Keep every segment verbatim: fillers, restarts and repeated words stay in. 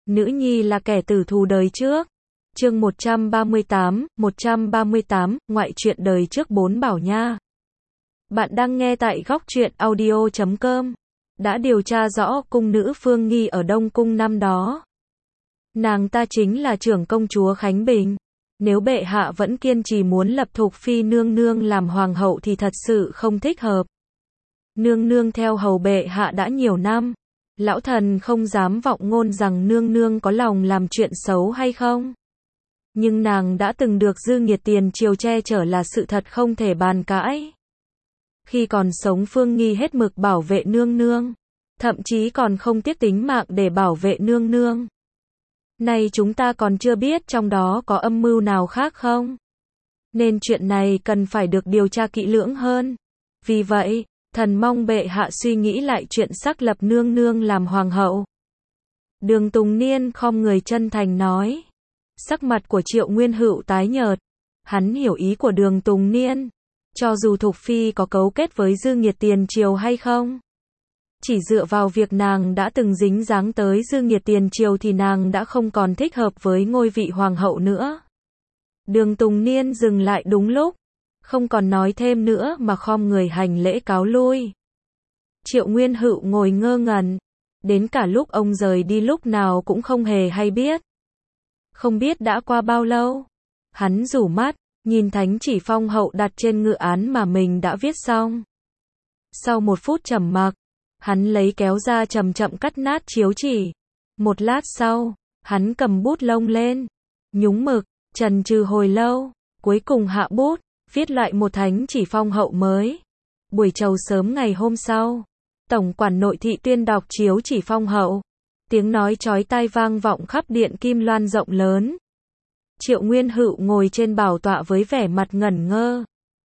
Nữ nhi là kẻ tử thù đời trước. Chương một trăm ba mươi tám, một trăm ba mươi tám, ngoại truyện đời trước bốn Bảo Nha. Bạn đang nghe tại góc truyện audio chấm com. Đã điều tra rõ cung nữ Phương Nghi ở Đông Cung năm đó. Nàng ta chính là trưởng công chúa Khánh Bình. Nếu bệ hạ vẫn kiên trì muốn lập Thục Phi nương nương làm hoàng hậu thì thật sự không thích hợp. Nương nương theo hầu bệ hạ đã nhiều năm. Lão thần không dám vọng ngôn rằng nương nương có lòng làm chuyện xấu hay không. Nhưng nàng đã từng được dư nghiệt tiền triều che chở là sự thật không thể bàn cãi. Khi còn sống Phương Nghi hết mực bảo vệ nương nương. Thậm chí còn không tiếc tính mạng để bảo vệ nương nương. Nay chúng ta còn chưa biết trong đó có âm mưu nào khác không? Nên chuyện này cần phải được điều tra kỹ lưỡng hơn. Vì vậy, thần mong bệ hạ suy nghĩ lại chuyện xác lập nương nương làm hoàng hậu. Đường Tùng Niên khom người chân thành nói. Sắc mặt của Triệu Nguyên Hữu tái nhợt. Hắn hiểu ý của Đường Tùng Niên. Cho dù Thục Phi có cấu kết với dư nghiệt tiền triều hay không, chỉ dựa vào việc nàng đã từng dính dáng tới dư nghiệt tiền triều thì nàng đã không còn thích hợp với ngôi vị hoàng hậu nữa. Đường Tùng Niên dừng lại đúng lúc, không còn nói thêm nữa mà khom người hành lễ cáo lui. Triệu Nguyên Hữu ngồi ngơ ngẩn, đến cả lúc ông rời đi lúc nào cũng không hề hay biết. Không biết đã qua bao lâu, hắn rủ mắt, nhìn thánh chỉ phong hậu đặt trên ngự án mà mình đã viết xong. Sau một phút trầm mặc, hắn lấy kéo ra chậm chậm cắt nát chiếu chỉ. Một lát sau, hắn cầm bút lông lên, nhúng mực, chần chừ hồi lâu, cuối cùng hạ bút, viết lại một thánh chỉ phong hậu mới. Buổi trầu sớm ngày hôm sau, tổng quản nội thị tuyên đọc chiếu chỉ phong hậu. Tiếng nói chói tai vang vọng khắp điện Kim Loan rộng lớn. Triệu Nguyên Hữu ngồi trên bảo tọa với vẻ mặt ngẩn ngơ.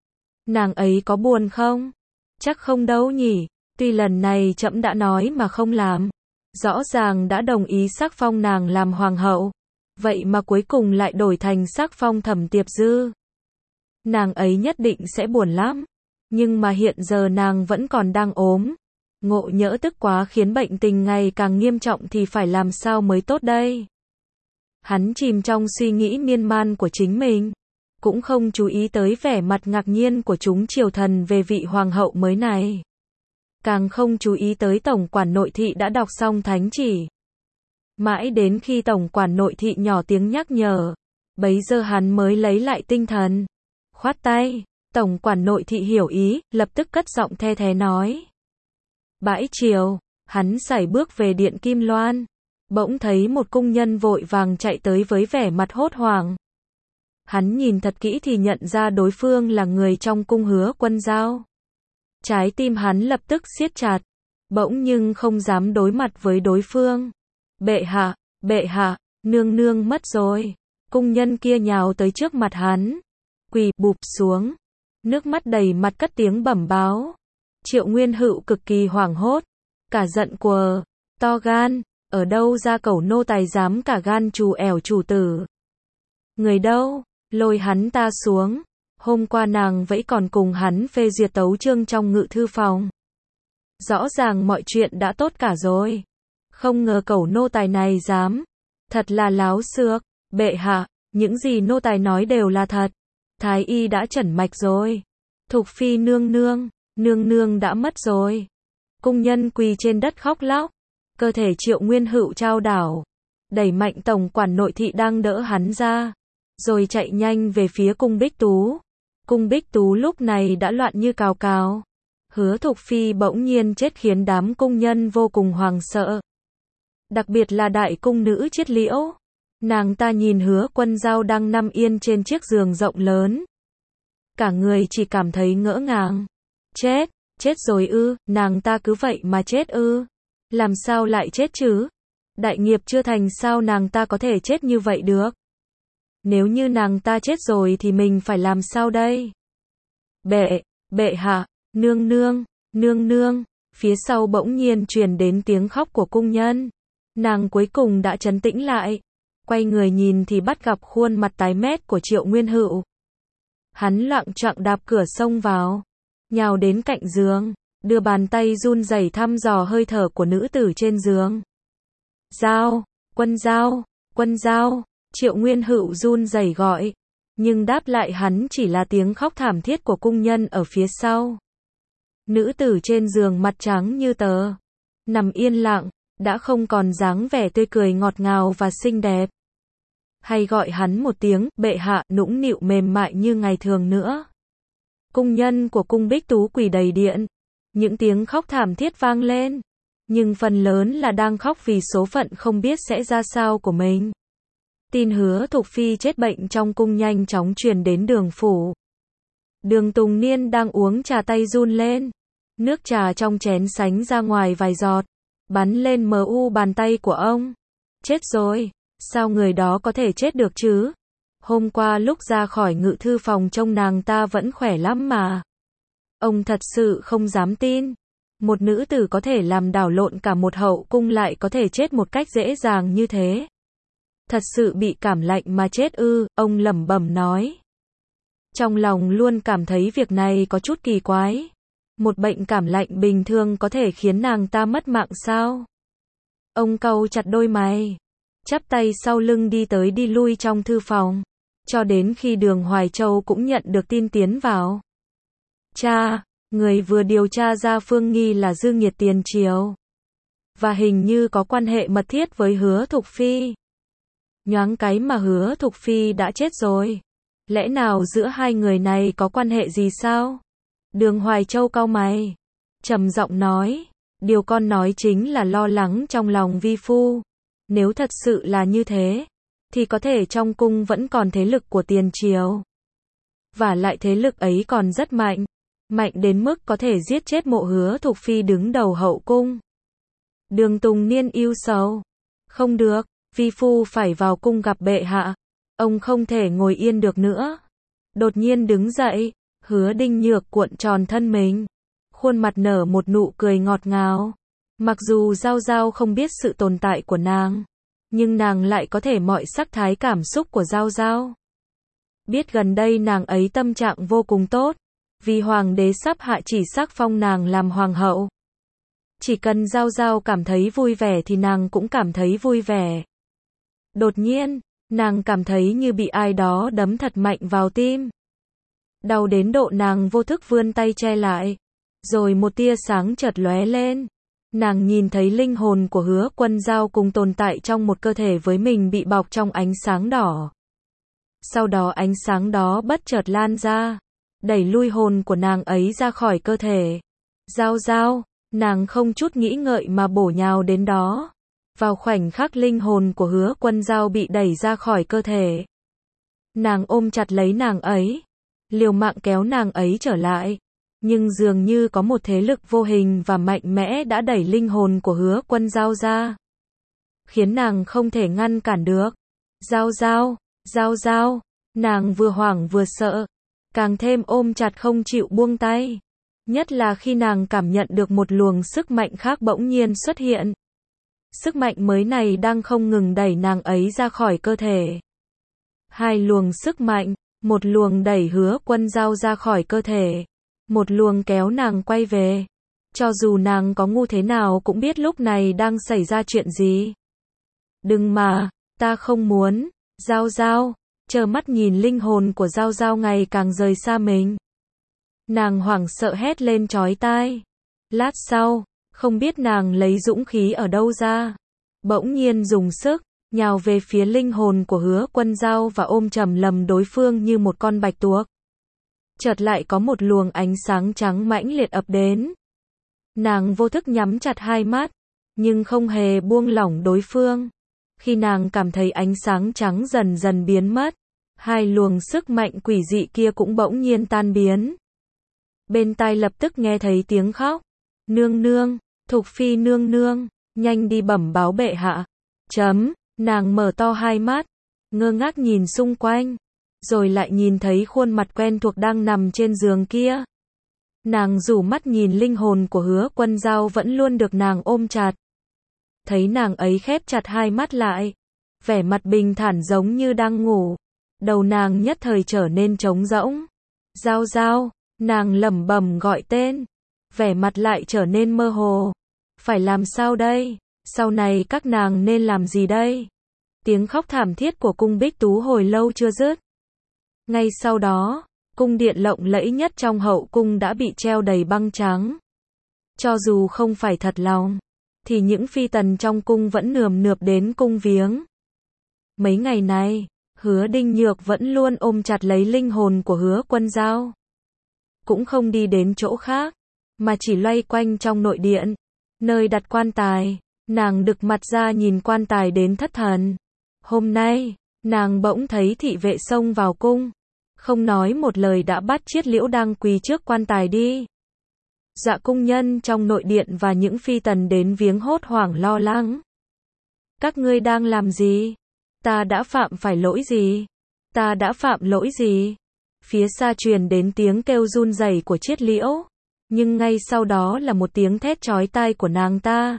Nàng ấy có buồn không? Chắc không đâu nhỉ. Tuy lần này trẫm đã nói mà không làm. Rõ ràng đã đồng ý sắc phong nàng làm hoàng hậu. Vậy mà cuối cùng lại đổi thành sắc phong Thẩm Tiệp Dư. Nàng ấy nhất định sẽ buồn lắm. Nhưng mà hiện giờ nàng vẫn còn đang ốm. Ngộ nhỡ tức quá khiến bệnh tình ngày càng nghiêm trọng thì phải làm sao mới tốt đây? Hắn chìm trong suy nghĩ miên man của chính mình. Cũng không chú ý tới vẻ mặt ngạc nhiên của chúng triều thần về vị hoàng hậu mới này. Càng không chú ý tới tổng quản nội thị đã đọc xong thánh chỉ. Mãi đến khi tổng quản nội thị nhỏ tiếng nhắc nhở, bấy giờ hắn mới lấy lại tinh thần. Khoát tay, tổng quản nội thị hiểu ý, lập tức cất giọng the thé nói. Bãi triều, hắn sải bước về điện Kim Loan. Bỗng thấy một cung nhân vội vàng chạy tới với vẻ mặt hốt hoảng. Hắn nhìn thật kỹ thì nhận ra đối phương là người trong cung Hứa Quân Giao. Trái tim hắn lập tức siết chặt, bỗng nhưng không dám đối mặt với đối phương. Bệ hạ, bệ hạ, nương nương mất rồi. Cung nhân kia nhào tới trước mặt hắn, quỳ bụp xuống, nước mắt đầy mặt cất tiếng bẩm báo. Triệu Nguyên Hữu cực kỳ hoảng hốt, cả giận quờ, to gan, ở đâu ra cẩu nô tài dám cả gan trù ẻo chủ tử. Người đâu, lôi hắn ta xuống. Hôm qua nàng vẫn còn cùng hắn phê duyệt tấu chương trong ngự thư phòng. Rõ ràng mọi chuyện đã tốt cả rồi. Không ngờ cẩu nô tài này dám. Thật là láo xược. Bệ hạ, những gì nô tài nói đều là thật. Thái y đã chẩn mạch rồi. Thục Phi nương nương, nương nương đã mất rồi. Cung nhân quỳ trên đất khóc lóc. Cơ thể Triệu Nguyên Hữu trao đảo. Đẩy mạnh tổng quản nội thị đang đỡ hắn ra. Rồi chạy nhanh về phía cung Bích Tú. Cung Bích Tú lúc này đã loạn như cào cào. Hứa Thục Phi bỗng nhiên chết khiến đám cung nhân vô cùng hoàng sợ. Đặc biệt là đại cung nữ Chiết Liễu. Nàng ta nhìn Hứa Quân Giao đang nằm yên trên chiếc giường rộng lớn. Cả người chỉ cảm thấy ngỡ ngàng. Chết, chết rồi ư, nàng ta cứ vậy mà chết ư. Làm sao lại chết chứ? Đại nghiệp chưa thành sao nàng ta có thể chết như vậy được? Nếu như nàng ta chết rồi thì mình phải làm sao đây? Bệ, bệ hạ, nương nương, nương nương, phía sau bỗng nhiên truyền đến tiếng khóc của cung nhân. Nàng cuối cùng đã trấn tĩnh lại. Quay người nhìn thì bắt gặp khuôn mặt tái mét của Triệu Nguyên Hữu. Hắn loạng choạng đạp cửa xông vào, nhào đến cạnh giường, đưa bàn tay run rẩy thăm dò hơi thở của nữ tử trên giường. Giao, Quân Giao, Quân Giao, Triệu Nguyên Hữu run rẩy gọi. Nhưng đáp lại hắn chỉ là tiếng khóc thảm thiết của cung nhân ở phía sau. Nữ tử trên giường mặt trắng như tờ, nằm yên lặng, đã không còn dáng vẻ tươi cười ngọt ngào và xinh đẹp. Hay gọi hắn một tiếng, bệ hạ, nũng nịu mềm mại như ngày thường nữa. Cung nhân của cung Bích Tú quỳ đầy điện. Những tiếng khóc thảm thiết vang lên. Nhưng phần lớn là đang khóc vì số phận không biết sẽ ra sao của mình. Tin Hứa Thục Phi chết bệnh trong cung nhanh chóng truyền đến Đường phủ. Đường Tùng Niên đang uống trà tay run lên. Nước trà trong chén sánh ra ngoài vài giọt, bắn lên mờ u bàn tay của ông. Chết rồi, sao người đó có thể chết được chứ? Hôm qua lúc ra khỏi ngự thư phòng trông nàng ta vẫn khỏe lắm mà. Ông thật sự không dám tin. Một nữ tử có thể làm đảo lộn cả một hậu cung lại có thể chết một cách dễ dàng như thế. Thật sự bị cảm lạnh mà chết ư, ông lẩm bẩm nói. Trong lòng luôn cảm thấy việc này có chút kỳ quái. Một bệnh cảm lạnh bình thường có thể khiến nàng ta mất mạng sao? Ông cau chặt đôi mày, chắp tay sau lưng đi tới đi lui trong thư phòng, cho đến khi Đường Hoài Châu cũng nhận được tin tiến vào. Cha, người vừa điều tra ra Phương Nghi là Dương Nghiệt tiền triều, và hình như có quan hệ mật thiết với Hứa Thục Phi. Nhoáng cái mà Hứa Thục Phi đã chết rồi. Lẽ nào giữa hai người này có quan hệ gì sao? Đường Hoài Châu cau mày, trầm giọng nói, điều con nói chính là lo lắng trong lòng vi phu. Nếu thật sự là như thế, thì có thể trong cung vẫn còn thế lực của tiền triều. Và lại thế lực ấy còn rất mạnh, mạnh đến mức có thể giết chết mộ Hứa Thục Phi đứng đầu hậu cung. Đường Tùng Niên ưu sầu, không được, vi phu phải vào cung gặp bệ hạ. Ông không thể ngồi yên được nữa. Đột nhiên đứng dậy, Hứa Đinh Nhược cuộn tròn thân mình, khuôn mặt nở một nụ cười ngọt ngào. Mặc dù Giao Giao không biết sự tồn tại của nàng, nhưng nàng lại có thể mọi sắc thái cảm xúc của Giao Giao. Biết gần đây nàng ấy tâm trạng vô cùng tốt, vì hoàng đế sắp hạ chỉ sắc phong nàng làm hoàng hậu. Chỉ cần Giao Giao cảm thấy vui vẻ thì nàng cũng cảm thấy vui vẻ. Đột nhiên, nàng cảm thấy như bị ai đó đấm thật mạnh vào tim. Đau đến độ nàng vô thức vươn tay che lại. Rồi một tia sáng chợt lóe lên. Nàng nhìn thấy linh hồn của Hứa Quân Giao cùng tồn tại trong một cơ thể với mình bị bọc trong ánh sáng đỏ. Sau đó ánh sáng đó bất chợt lan ra, đẩy lui hồn của nàng ấy ra khỏi cơ thể. Giao Giao, nàng không chút nghĩ ngợi mà bổ nhào đến đó. Vào khoảnh khắc linh hồn của Hứa Quân Giao bị đẩy ra khỏi cơ thể, nàng ôm chặt lấy nàng ấy, liều mạng kéo nàng ấy trở lại. Nhưng dường như có một thế lực vô hình và mạnh mẽ đã đẩy linh hồn của Hứa Quân Giao ra, khiến nàng không thể ngăn cản được. Giao Giao, Giao Giao, nàng vừa hoảng vừa sợ, càng thêm ôm chặt không chịu buông tay. Nhất là khi nàng cảm nhận được một luồng sức mạnh khác bỗng nhiên xuất hiện. Sức mạnh mới này đang không ngừng đẩy nàng ấy ra khỏi cơ thể. Hai luồng sức mạnh, một luồng đẩy Hứa Quân Giao ra khỏi cơ thể, một luồng kéo nàng quay về. Cho dù nàng có ngu thế nào cũng biết lúc này đang xảy ra chuyện gì. Đừng mà, ta không muốn. Giao Giao, trơ mắt nhìn linh hồn của Giao Giao ngày càng rời xa mình. Nàng hoảng sợ hét lên chói tai. Lát sau, không biết nàng lấy dũng khí ở đâu ra, bỗng nhiên dùng sức, nhào về phía linh hồn của Hứa Quân Giao và ôm chầm lầm đối phương như một con bạch tuộc. Chợt lại có một luồng ánh sáng trắng mãnh liệt ập đến. Nàng vô thức nhắm chặt hai mắt, nhưng không hề buông lỏng đối phương. Khi nàng cảm thấy ánh sáng trắng dần dần biến mất, hai luồng sức mạnh quỷ dị kia cũng bỗng nhiên tan biến. Bên tai lập tức nghe thấy tiếng khóc. Nương nương, Thục Phi nương nương, nhanh đi bẩm báo bệ hạ. Chấm, nàng mở to hai mắt, ngơ ngác nhìn xung quanh, rồi lại nhìn thấy khuôn mặt quen thuộc đang nằm trên giường kia. Nàng rủ mắt nhìn linh hồn của Hứa Quân Giao vẫn luôn được nàng ôm chặt. Thấy nàng ấy khép chặt hai mắt lại, vẻ mặt bình thản giống như đang ngủ. Đầu nàng nhất thời trở nên trống rỗng. Giao Giao, nàng lẩm bẩm gọi tên, vẻ mặt lại trở nên mơ hồ. Phải làm sao đây? Sau này các nàng nên làm gì đây? Tiếng khóc thảm thiết của cung Bích Tú hồi lâu chưa dứt. Ngay sau đó, cung điện lộng lẫy nhất trong hậu cung đã bị treo đầy băng trắng. Cho dù không phải thật lòng, thì những phi tần trong cung vẫn nườm nượp đến cung viếng. Mấy ngày này, Hứa Đinh Nhược vẫn luôn ôm chặt lấy linh hồn của Hứa Quân Dao. Cũng không đi đến chỗ khác, mà chỉ loay quanh trong nội điện, nơi đặt quan tài. Nàng đực mặt ra nhìn quan tài đến thất thần. Hôm nay, nàng bỗng thấy thị vệ xông vào cung, không nói một lời đã bắt Chiết Liễu đang quỳ trước quan tài đi. Dạ cung nhân trong nội điện và những phi tần đến viếng hốt hoảng lo lắng. Các ngươi đang làm gì? Ta đã phạm phải lỗi gì? Ta đã phạm lỗi gì? Phía xa truyền đến tiếng kêu run rẩy của Chiết Liễu, nhưng ngay sau đó là một tiếng thét chói tai của nàng ta,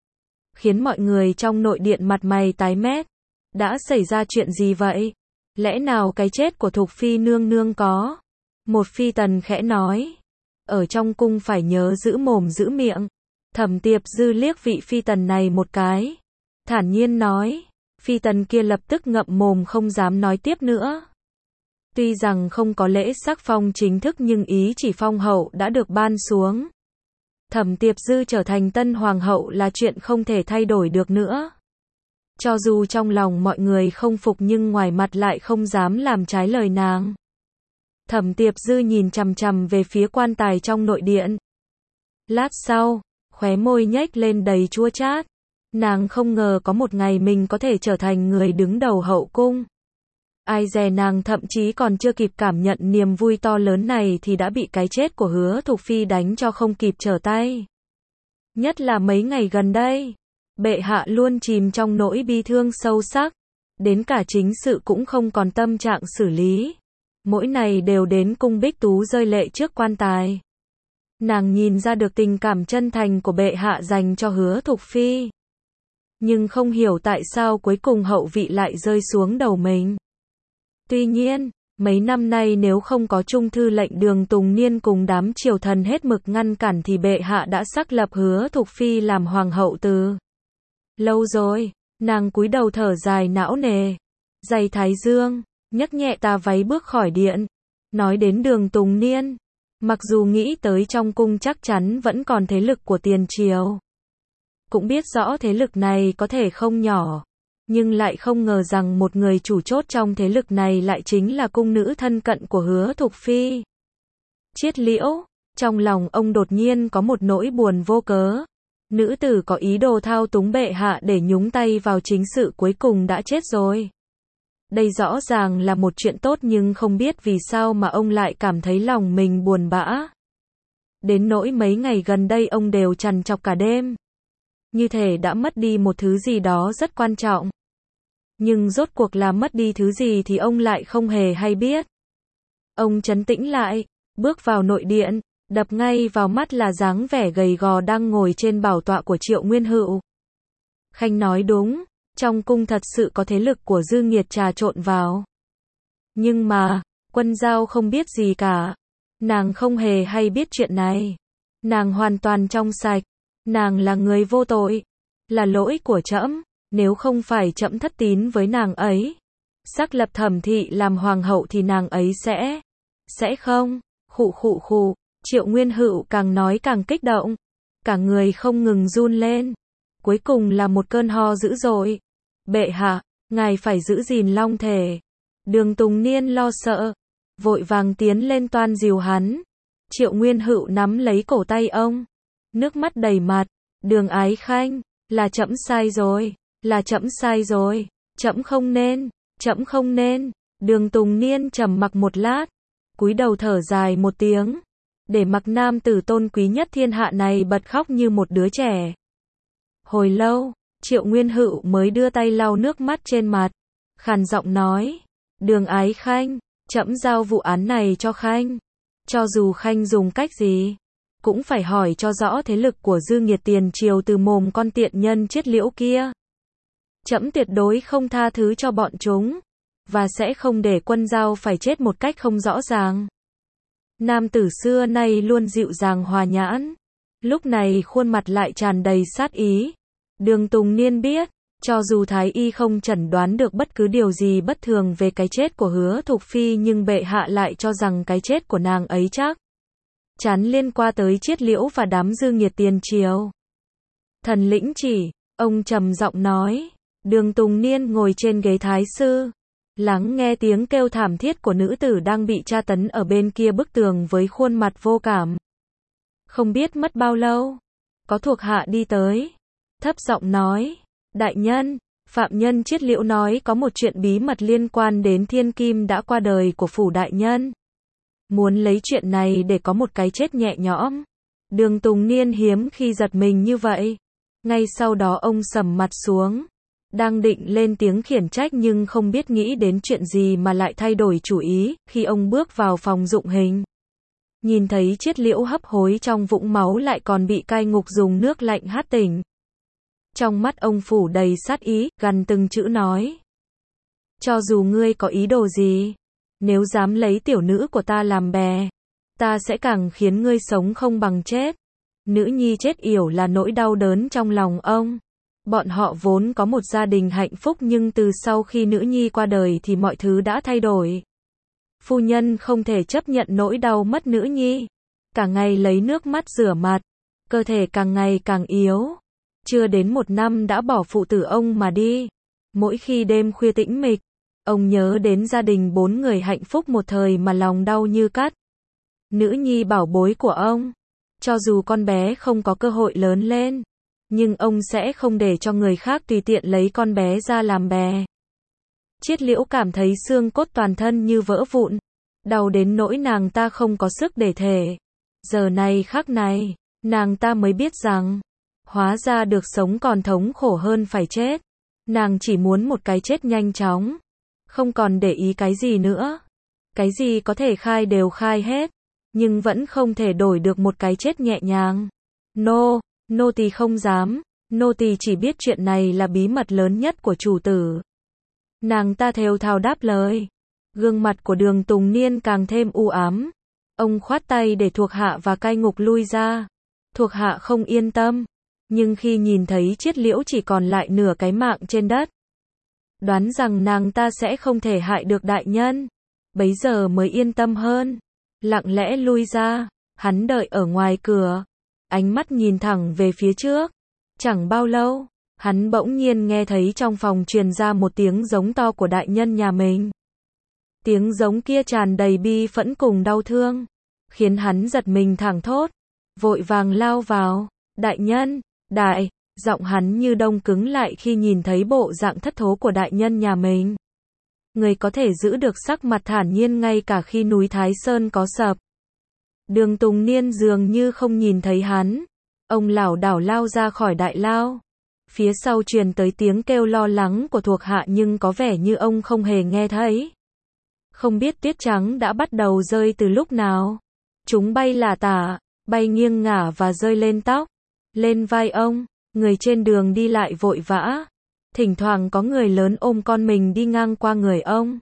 khiến mọi người trong nội điện mặt mày tái mét. Đã xảy ra chuyện gì vậy? Lẽ nào cái chết của Thục Phi nương nương có? Một phi tần khẽ nói. Ở trong cung phải nhớ giữ mồm giữ miệng. Thẩm Tiệp Dư liếc vị phi tần này một cái, thản nhiên nói. Phi tần kia lập tức ngậm mồm không dám nói tiếp nữa. Tuy rằng không có lễ sắc phong chính thức nhưng ý chỉ phong hậu đã được ban xuống. Thẩm Tiệp Dư trở thành tân hoàng hậu là chuyện không thể thay đổi được nữa. Cho dù trong lòng mọi người không phục nhưng ngoài mặt lại không dám làm trái lời nàng. Thẩm Tiệp Dư nhìn chằm chằm về phía quan tài trong nội điện. Lát sau, khóe môi nhếch lên đầy chua chát. Nàng không ngờ có một ngày mình có thể trở thành người đứng đầu hậu cung. Ai dè nàng thậm chí còn chưa kịp cảm nhận niềm vui to lớn này thì đã bị cái chết của Hứa Thục Phi đánh cho không kịp trở tay. Nhất là mấy ngày gần đây, bệ hạ luôn chìm trong nỗi bi thương sâu sắc, đến cả chính sự cũng không còn tâm trạng xử lý. Mỗi ngày đều đến cung Bích Tú rơi lệ trước quan tài. Nàng nhìn ra được tình cảm chân thành của bệ hạ dành cho Hứa Thục Phi. Nhưng không hiểu tại sao cuối cùng hậu vị lại rơi xuống đầu mình. Tuy nhiên, mấy năm nay nếu không có Trung thư lệnh Đường Tùng Niên cùng đám triều thần hết mực ngăn cản thì bệ hạ đã xác lập Hứa Thục Phi làm hoàng hậu từ lâu rồi. Nàng cúi đầu thở dài não nề, giày thái dương, nhấc nhẹ tà váy bước khỏi điện. Nói đến Đường Tùng Niên, mặc dù nghĩ tới trong cung chắc chắn vẫn còn thế lực của tiền triều, cũng biết rõ thế lực này có thể không nhỏ, nhưng lại không ngờ rằng một người chủ chốt trong thế lực này lại chính là cung nữ thân cận của Hứa Thục Phi. Chiết Liễu, trong lòng ông đột nhiên có một nỗi buồn vô cớ. Nữ tử có ý đồ thao túng bệ hạ để nhúng tay vào chính sự cuối cùng đã chết rồi. Đây rõ ràng là một chuyện tốt nhưng không biết vì sao mà ông lại cảm thấy lòng mình buồn bã. Đến nỗi mấy ngày gần đây ông đều trằn trọc cả đêm. Như thể đã mất đi một thứ gì đó rất quan trọng. Nhưng rốt cuộc là mất đi thứ gì thì ông lại không hề hay biết. Ông trấn tĩnh lại, bước vào nội điện, đập ngay vào mắt là dáng vẻ gầy gò đang ngồi trên bảo tọa của Triệu Nguyên Hựu. Khanh nói đúng, trong cung thật sự có thế lực của Dư Nghiệt trà trộn vào. Nhưng mà, Quân Dao không biết gì cả. Nàng không hề hay biết chuyện này. Nàng hoàn toàn trong sạch. Nàng là người vô tội. Là lỗi của trẫm, nếu không phải trẫm thất tín với nàng ấy, xác lập Thẩm thị làm hoàng hậu thì nàng ấy sẽ... Sẽ không, khụ khụ khụ. Triệu Nguyên Hựu càng nói càng kích động. Cả người không ngừng run lên. Cuối cùng là một cơn ho dữ dội. Bệ hạ, ngài phải giữ gìn long thể. Đường Tùng Niên lo sợ, vội vàng tiến lên toan dìu hắn. Triệu Nguyên Hựu nắm lấy cổ tay ông, nước mắt đầy mặt. Đường Ái Khanh, là trẫm sai rồi, là trẫm sai rồi, trẫm không nên, trẫm không nên. Đường Tùng Niên trầm mặc một lát, cúi đầu thở dài một tiếng, để mặc nam tử tôn quý nhất thiên hạ này bật khóc như một đứa trẻ. Hồi lâu, Triệu Nguyên Hựu mới đưa tay lau nước mắt trên mặt, khàn giọng nói, Đường Ái Khanh, trẫm giao vụ án này cho Khanh. Cho dù Khanh dùng cách gì, cũng phải hỏi cho rõ thế lực của Dư Nghiệt tiền triều từ mồm con tiện nhân Chiết Liễu kia. Trẫm tuyệt đối không tha thứ cho bọn chúng, và sẽ không để Quân Dao phải chết một cách không rõ ràng. Nam tử xưa nay luôn dịu dàng hòa nhãn, lúc này khuôn mặt lại tràn đầy sát ý. Đường Tùng Niên biết, cho dù Thái Y không chẩn đoán được bất cứ điều gì bất thường về cái chết của Hứa Thục Phi nhưng bệ hạ lại cho rằng cái chết của nàng ấy chắc chắn liên quan tới Chiết Liễu và đám dư nghiệt tiền triều. Thần lĩnh chỉ, ông trầm giọng nói. Đường Tùng Niên ngồi trên ghế thái sư, lắng nghe tiếng kêu thảm thiết của nữ tử đang bị tra tấn ở bên kia bức tường với khuôn mặt vô cảm. Không biết mất bao lâu, có thuộc hạ đi tới, thấp giọng nói, đại nhân, phạm nhân Chiết Liễu nói có một chuyện bí mật liên quan đến thiên kim đã qua đời của phủ đại nhân. Muốn lấy chuyện này để có một cái chết nhẹ nhõm. Đường Tùng Niên hiếm khi giật mình như vậy. Ngay sau đó ông sầm mặt xuống, đang định lên tiếng khiển trách nhưng không biết nghĩ đến chuyện gì mà lại thay đổi chủ ý, khi ông bước vào phòng dụng hình. Nhìn thấy Chiết Liễu hấp hối trong vũng máu lại còn bị cai ngục dùng nước lạnh hắt tỉnh. Trong mắt ông phủ đầy sát ý, gằn từng chữ nói. Cho dù ngươi có ý đồ gì, nếu dám lấy tiểu nữ của ta làm bè, ta sẽ càng khiến ngươi sống không bằng chết. Nữ nhi chết yểu là nỗi đau đớn trong lòng ông. Bọn họ vốn có một gia đình hạnh phúc nhưng từ sau khi nữ nhi qua đời thì mọi thứ đã thay đổi. Phu nhân không thể chấp nhận nỗi đau mất nữ nhi. Cả ngày lấy nước mắt rửa mặt, cơ thể càng ngày càng yếu. Chưa đến một năm đã bỏ phụ tử ông mà đi. Mỗi khi đêm khuya tĩnh mịch, ông nhớ đến gia đình bốn người hạnh phúc một thời mà lòng đau như cắt. Nữ nhi bảo bối của ông, cho dù con bé không có cơ hội lớn lên, nhưng ông sẽ không để cho người khác tùy tiện lấy con bé ra làm bè. Chiết Liễu cảm thấy xương cốt toàn thân như vỡ vụn, đau đến nỗi nàng ta không có sức để thể. Giờ này khắc này, nàng ta mới biết rằng, hóa ra được sống còn thống khổ hơn phải chết. Nàng chỉ muốn một cái chết nhanh chóng, không còn để ý cái gì nữa. Cái gì có thể khai đều khai hết, nhưng vẫn không thể đổi được một cái chết nhẹ nhàng. Nô, nô tỳ không dám, nô tỳ chỉ biết chuyện này là bí mật lớn nhất của chủ tử. Nàng ta thều thào đáp lời. Gương mặt của Đường Tùng Niên càng thêm u ám. Ông khoát tay để thuộc hạ và cai ngục lui ra. Thuộc hạ không yên tâm, nhưng khi nhìn thấy Chiết Liễu chỉ còn lại nửa cái mạng trên đất, đoán rằng nàng ta sẽ không thể hại được đại nhân, bấy giờ mới yên tâm hơn. Lặng lẽ lui ra, hắn đợi ở ngoài cửa, ánh mắt nhìn thẳng về phía trước. Chẳng bao lâu, hắn bỗng nhiên nghe thấy trong phòng truyền ra một tiếng giống to của đại nhân nhà mình. Tiếng giống kia tràn đầy bi phẫn cùng đau thương, khiến hắn giật mình thảng thốt, vội vàng lao vào. Đại nhân, đại, giọng hắn như đông cứng lại khi nhìn thấy bộ dạng thất thố của đại nhân nhà mình. Người có thể giữ được sắc mặt thản nhiên ngay cả khi núi Thái Sơn có sập. Đường Tùng Niên dường như không nhìn thấy hắn. Ông lảo đảo lao ra khỏi đại lao. Phía sau truyền tới tiếng kêu lo lắng của thuộc hạ nhưng có vẻ như ông không hề nghe thấy. Không biết tuyết trắng đã bắt đầu rơi từ lúc nào. Chúng bay lả tả, bay nghiêng ngả và rơi lên tóc, lên vai ông. Người trên đường đi lại vội vã. Thỉnh thoảng có người lớn ôm con mình đi ngang qua người ông.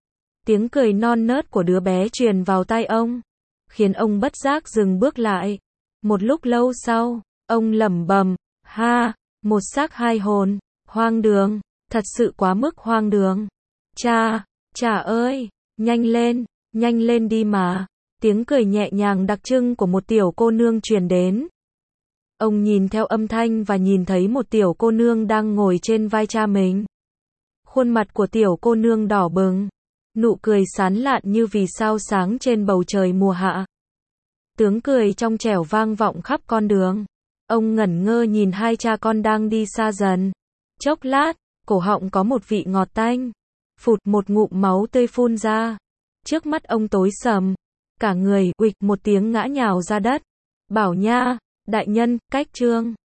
Tiếng cười non nớt của đứa bé truyền vào tai ông, khiến ông bất giác dừng bước lại. Một lúc lâu sau, ông lẩm bẩm, ha, một xác hai hồn, hoang đường, thật sự quá mức hoang đường. Cha, cha ơi, nhanh lên, nhanh lên đi mà. Tiếng cười nhẹ nhàng đặc trưng của một tiểu cô nương truyền đến. Ông nhìn theo âm thanh và nhìn thấy một tiểu cô nương đang ngồi trên vai cha mình. Khuôn mặt của tiểu cô nương đỏ bừng, nụ cười sán lạn như vì sao sáng trên bầu trời mùa hạ. Tiếng cười trong trẻo vang vọng khắp con đường. Ông ngẩn ngơ nhìn hai cha con đang đi xa dần. Chốc lát, cổ họng có một vị ngọt tanh. Phụt một ngụm máu tươi phun ra. Trước mắt ông tối sầm. Cả người, uịch một tiếng ngã nhào ra đất. Bảo nha, đại nhân, cách trương.